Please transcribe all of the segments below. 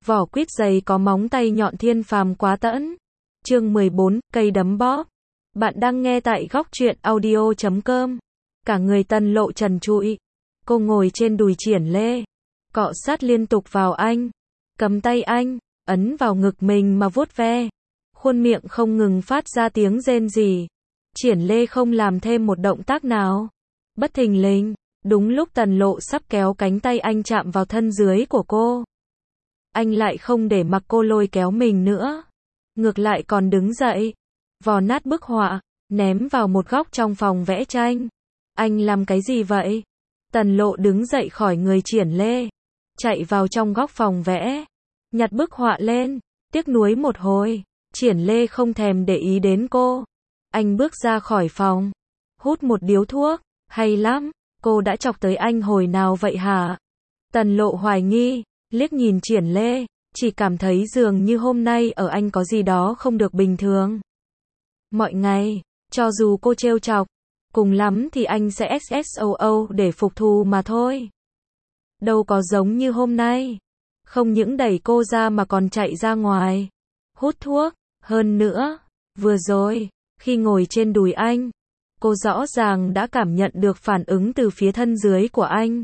Vỏ quýt dày có móng tay nhọn thiên phàm quá tẫn. Chương 14, cây đấm bóp. Bạn đang nghe tại góc truyện audio.com. Cả người Tần Lộ trần trụi. Cô ngồi trên đùi Triển Lê. Cọ sát liên tục vào anh. Cầm tay anh, ấn vào ngực mình mà vuốt ve. Khuôn miệng không ngừng phát ra tiếng rên rỉ. Triển Lê không làm thêm một động tác nào. Bất thình lình, đúng lúc Tần Lộ sắp kéo cánh tay anh chạm vào thân dưới của cô. Anh lại không để mặc cô lôi kéo mình nữa. Ngược lại còn đứng dậy, vò nát bức họa, ném vào một góc trong phòng vẽ tranh. Anh làm cái gì vậy? Tần Lộ đứng dậy khỏi người Triển Lê, chạy vào trong góc phòng vẽ, nhặt bức họa lên, tiếc nuối một hồi. Triển Lê không thèm để ý đến cô. Anh bước ra khỏi phòng, hút một điếu thuốc. Hay lắm, cô đã chọc tới anh hồi nào vậy hả? Tần Lộ hoài nghi, liếc nhìn Triển Lê, chỉ cảm thấy dường như hôm nay ở anh có gì đó không được bình thường. Mọi ngày, cho dù cô trêu chọc, cùng lắm thì anh sẽ SSOO để phục thù mà thôi. Đâu có giống như hôm nay. Không những đẩy cô ra mà còn chạy ra ngoài, hút thuốc. Hơn nữa, vừa rồi, khi ngồi trên đùi anh, cô rõ ràng đã cảm nhận được phản ứng từ phía thân dưới của anh.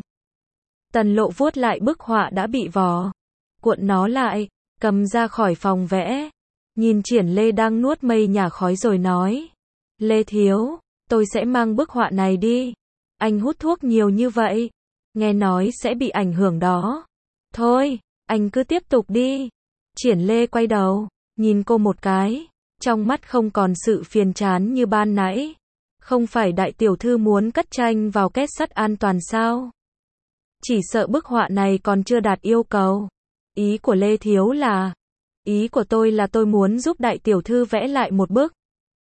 Tần Lộ vuốt lại bức họa đã bị vò, cuộn nó lại, cầm ra khỏi phòng vẽ. Nhìn Triển Lê đang nuốt mây nhả khói rồi nói. Lê thiếu, tôi sẽ mang bức họa này đi. Anh hút thuốc nhiều như vậy, nghe nói sẽ bị ảnh hưởng đó. Thôi, anh cứ tiếp tục đi. Triển Lê quay đầu, nhìn cô một cái, trong mắt không còn sự phiền chán như ban nãy. Không phải đại tiểu thư muốn cất tranh vào két sắt an toàn sao? Chỉ sợ bức họa này còn chưa đạt yêu cầu. Ý của Lê thiếu là... Ý của tôi là tôi muốn giúp đại tiểu thư vẽ lại một bức.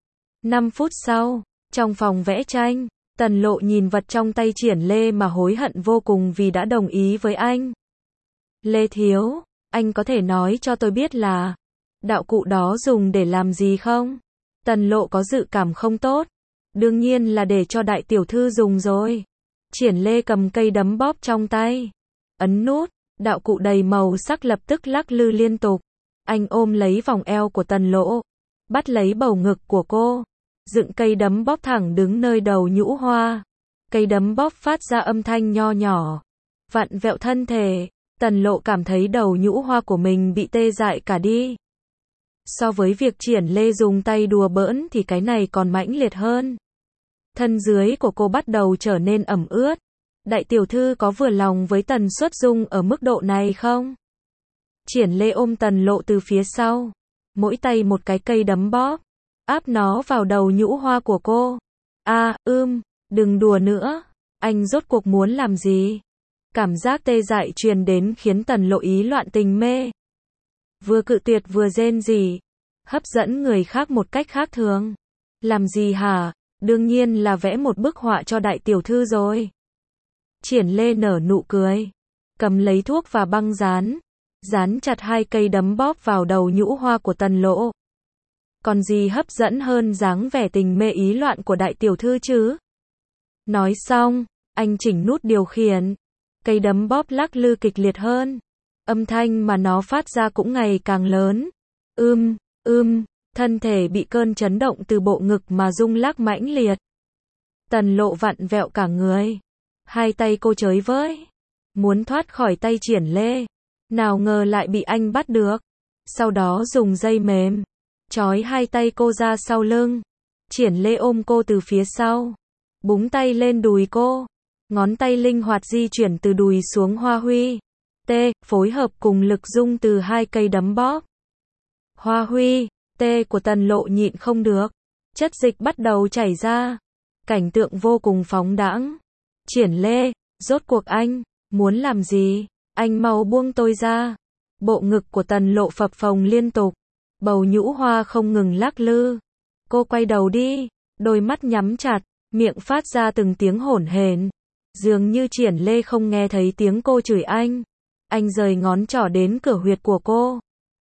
5 phút sau, trong phòng vẽ tranh, Tần Lộ nhìn vật trong tay Triển Lê mà hối hận vô cùng vì đã đồng ý với anh. Lê thiếu, anh có thể nói cho tôi biết là đạo cụ đó dùng để làm gì không? Tần Lộ có dự cảm không tốt. Đương nhiên là để cho đại tiểu thư dùng rồi. Triển Lê cầm cây đấm bóp trong tay, ấn nút, đạo cụ đầy màu sắc lập tức lắc lư liên tục. Anh ôm lấy vòng eo của Tần Lộ, bắt lấy bầu ngực của cô, dựng cây đấm bóp thẳng đứng nơi đầu nhũ hoa. Cây đấm bóp phát ra âm thanh nho nhỏ, vặn vẹo thân thể. Tần Lộ cảm thấy đầu nhũ hoa của mình bị tê dại cả đi. So với việc Triển Lê dùng tay đùa bỡn thì cái này còn mãnh liệt hơn. Thân dưới của cô bắt đầu trở nên ẩm ướt. Đại tiểu thư có vừa lòng với tần suất dung ở mức độ này không? Triển Lê ôm Tần Lộ từ phía sau, mỗi tay một cái cây đấm bóp, áp nó vào đầu nhũ hoa của cô. Đừng đùa nữa, anh rốt cuộc muốn làm gì? Cảm giác tê dại truyền đến khiến Tần Lộ ý loạn tình mê. Vừa cự tuyệt vừa rên rỉ, hấp dẫn người khác một cách khác thường. Làm gì hả? Đương nhiên là vẽ một bức họa cho đại tiểu thư rồi. Triển Lê nở nụ cười, cầm lấy thuốc và băng dán, dán chặt hai cây đấm bóp vào đầu nhũ hoa của Tần Lộ. Còn gì hấp dẫn hơn dáng vẻ tình mê ý loạn của đại tiểu thư chứ? Nói xong, anh chỉnh nút điều khiển. Cây đấm bóp lắc lư kịch liệt hơn. Âm thanh mà nó phát ra cũng ngày càng lớn. Thân thể bị cơn chấn động từ bộ ngực mà rung lắc mãnh liệt. Tần Lộ vặn vẹo cả người. Hai tay cô chới với, muốn thoát khỏi tay Triển Lê. Nào ngờ lại bị anh bắt được. Sau đó dùng dây mềm trói hai tay cô ra sau lưng. Triển Lê ôm cô từ phía sau, búng tay lên đùi cô. Ngón tay linh hoạt di chuyển từ đùi xuống hoa huy. Phối hợp cùng lực dung từ hai cây đấm bóp. Hoa huy, của Tần Lộ nhịn không được. Chất dịch bắt đầu chảy ra. Cảnh tượng vô cùng phóng đãng. Triển Lê, rốt cuộc anh muốn làm gì? Anh mau buông tôi ra. Bộ ngực của Tần Lộ phập phồng liên tục. Bầu nhũ hoa không ngừng lắc lư. Cô quay đầu đi, đôi mắt nhắm chặt, miệng phát ra từng tiếng hổn hển. Dường như Triển Lê không nghe thấy tiếng cô chửi anh. Anh rời ngón trỏ đến cửa huyệt của cô.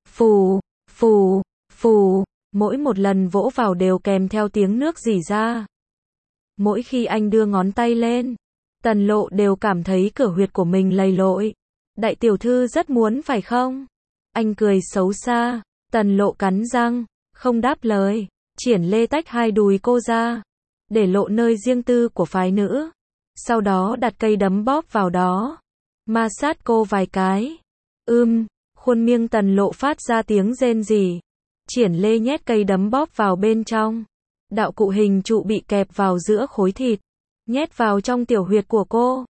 Phù, mỗi một lần vỗ vào đều kèm theo tiếng nước rỉ ra. Mỗi khi anh đưa ngón tay lên, Tần Lộ đều cảm thấy cửa huyệt của mình lầy lội. Đại tiểu thư rất muốn phải không? Anh cười xấu xa. Tần Lộ cắn răng, không đáp lời. Triển Lê tách hai đùi cô ra, để lộ nơi riêng tư của phái nữ. Sau đó đặt cây đấm bóp vào đó, ma sát cô vài cái. Khuôn miệng Tần Lộ phát ra tiếng rên rỉ. Triển Lê nhét cây đấm bóp vào bên trong. Đạo cụ hình trụ bị kẹp vào giữa khối thịt, nhét vào trong tiểu huyệt của cô.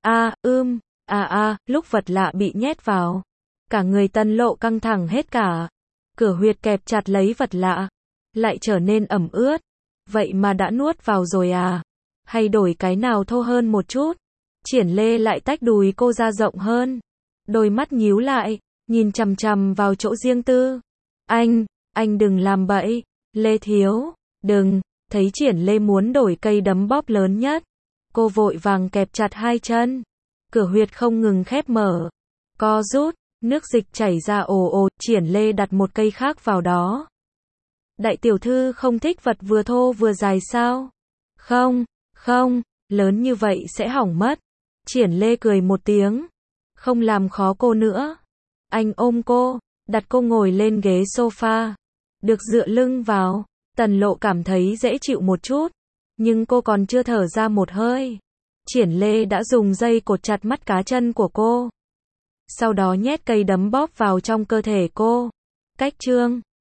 Lúc vật lạ bị nhét vào, cả người Tần Lộ căng thẳng hết cả. Cửa huyệt kẹp chặt lấy vật lạ, lại trở nên ẩm ướt. Vậy mà đã nuốt vào rồi à? Hay đổi cái nào thô hơn một chút? Triển Lê lại tách đùi cô ra rộng hơn. Đôi mắt nhíu lại, nhìn chằm chằm vào chỗ riêng tư. Anh đừng làm bậy. Lê thiếu, đừng. Thấy Triển Lê muốn đổi cây đấm bóp lớn nhất, cô vội vàng kẹp chặt hai chân. Cửa huyệt không ngừng khép mở, co rút, nước dịch chảy ra ồ ồ. Triển Lê đặt một cây khác vào đó. Đại tiểu thư không thích vật vừa thô vừa dài sao? Không, lớn như vậy sẽ hỏng mất. Triển Lê cười một tiếng, không làm khó cô nữa. Anh ôm cô, đặt cô ngồi lên ghế sofa, được dựa lưng vào. Tần Lộ cảm thấy dễ chịu một chút, nhưng cô còn chưa thở ra một hơi. Triển Lê đã dùng dây cột chặt mắt cá chân của cô, sau đó nhét cây đấm bóp vào trong cơ thể cô. Cách chương